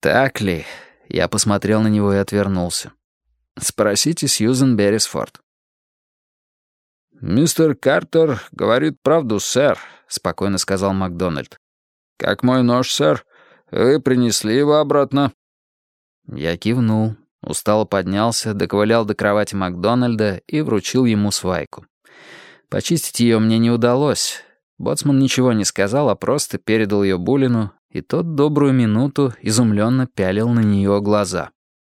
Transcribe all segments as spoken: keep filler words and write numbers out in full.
«Так ли?» Я посмотрел на него и отвернулся. «Спросите Сьюзен Беррисфорд». «Мистер Картер говорит правду, сэр», — спокойно сказал Макдональд. «Как мой нож, сэр? Вы принесли его обратно?» Я кивнул, устало поднялся, доковылял до кровати Макдональда и вручил ему свайку. Почистить ее мне не удалось. Боцман ничего не сказал, а просто передал ее Булину, и тот добрую минуту изумленно пялил на нее глаза.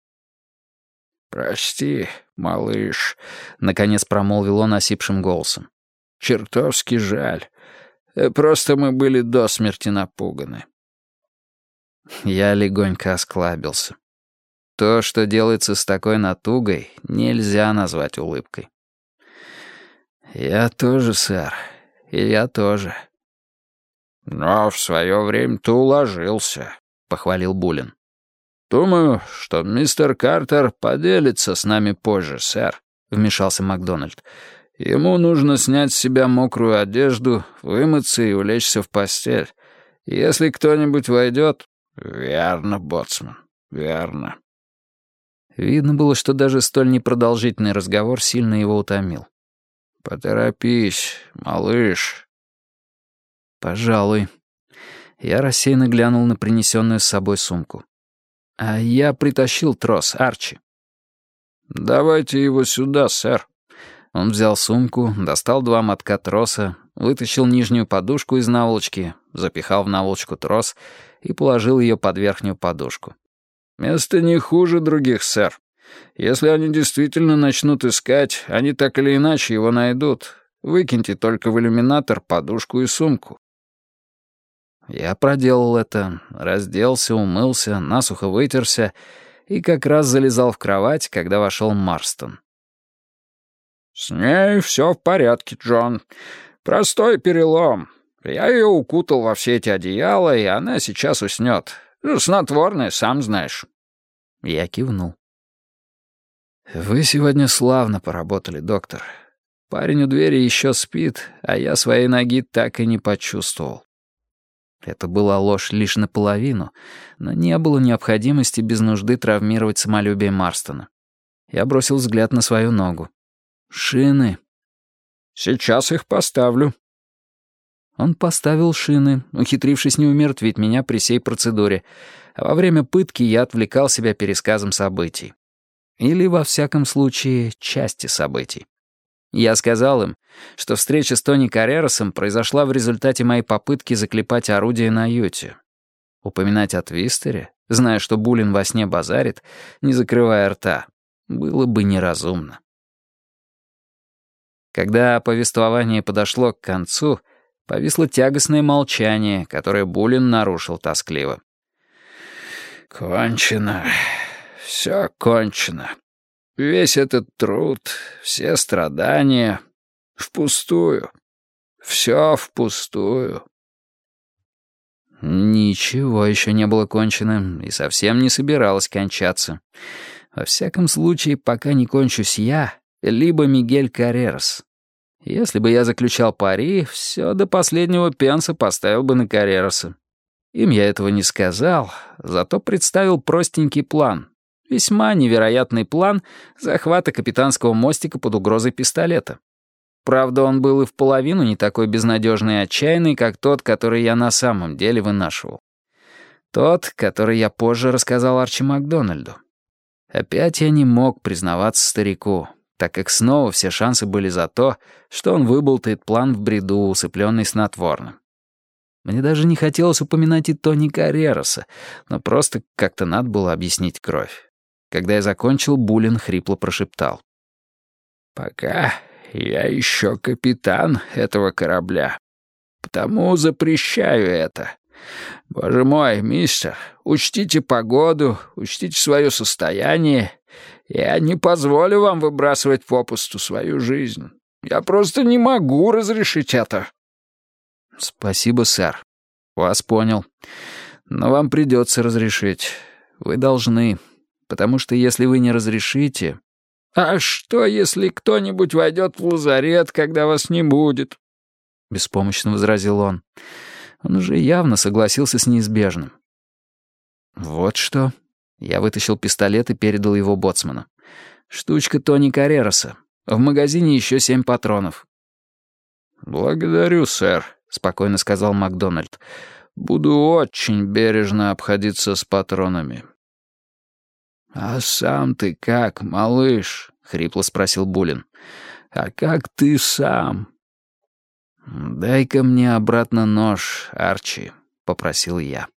«Прости, малыш», — наконец промолвил он осипшим голосом. «Чертовски жаль. Просто мы были до смерти напуганы». Я легонько осклабился. То, что делается с такой натугой, нельзя назвать улыбкой. «Я тоже, сэр. И я тоже». «Но в свое время ты уложился», — похвалил Булин. «Думаю, что мистер Картер поделится с нами позже, сэр», — вмешался Макдональд. «Ему нужно снять с себя мокрую одежду, вымыться и улечься в постель. Если кто-нибудь войдет...» «Верно, боцман, верно». Видно было, что даже столь непродолжительный разговор сильно его утомил. «Поторопись, малыш». «Пожалуй». Я рассеянно глянул на принесенную с собой сумку. «А я притащил трос, Арчи». «Давайте его сюда, сэр». Он взял сумку, достал два мотка троса, вытащил нижнюю подушку из наволочки, запихал в наволочку трос и положил ее под верхнюю подушку. «Место не хуже других, сэр. Если они действительно начнут искать, они так или иначе его найдут. Выкиньте только в иллюминатор подушку и сумку». Я проделал это, разделся, умылся, насухо вытерся и как раз залезал в кровать, когда вошел Марстон. «С ней все в порядке, Джон. Простой перелом. Я ее укутал во все эти одеяла, и она сейчас уснет. Снотворное, сам знаешь». Я кивнул. «Вы сегодня славно поработали, доктор. Парень у двери еще спит, а я своей ноги так и не почувствовал». Это была ложь лишь наполовину, но не было необходимости без нужды травмировать самолюбие Марстона. Я бросил взгляд на свою ногу. «Шины». «Сейчас их поставлю». Он поставил шины, ухитрившись не умертвить меня при сей процедуре, а во время пытки я отвлекал себя пересказом событий. Или, во всяком случае, части событий. Я сказал им, что встреча с Тони Карреросом произошла в результате моей попытки заклепать орудие на юте. Упоминать о Твистере, зная, что Булин во сне базарит, не закрывая рта, было бы неразумно. Когда повествование подошло к концу, повисло тягостное молчание, которое Булин нарушил тоскливо. «Кончено. Все кончено. Весь этот труд, все страдания впустую. Все впустую». Ничего еще не было кончено и совсем не собиралось кончаться. Во всяком случае, пока не кончусь я, либо Мигель Каррерос. Если бы я заключал пари, все до последнего пенса поставил бы на Каррероса. Им я этого не сказал, зато представил простенький план. Весьма невероятный план захвата капитанского мостика под угрозой пистолета. Правда, он был и в половину не такой безнадежный и отчаянный, как тот, который я на самом деле вынашивал. Тот, который я позже рассказал Арчи Макдональду. Опять я не мог признаваться старику, так как снова все шансы были за то, что он выболтает план в бреду, усыпленный снотворным. Мне даже не хотелось упоминать и Тони Каррероса, но просто как-то надо было объяснить кровь. Когда я закончил, Булин хрипло прошептал. «Пока я еще капитан этого корабля, потому запрещаю это. Боже мой, мистер, учтите погоду, учтите свое состояние. Я не позволю вам выбрасывать попусту свою жизнь. Я просто не могу разрешить это». «Спасибо, сэр. Вас понял. Но вам придется разрешить. Вы должны. Потому что если вы не разрешите...» «А что, если кто-нибудь войдет в лазарет, когда вас не будет?» — беспомощно возразил он. Он уже явно согласился с неизбежным. «Вот что». Я вытащил пистолет и передал его боцману. «Штучка Тони Каррероса. В магазине еще семь патронов». «Благодарю, сэр», — спокойно сказал Макдональд. «Буду очень бережно обходиться с патронами». «А сам ты как, малыш?» — хрипло спросил Булин. «А как ты сам?» «Дай-ка мне обратно нож, Арчи», — попросил я.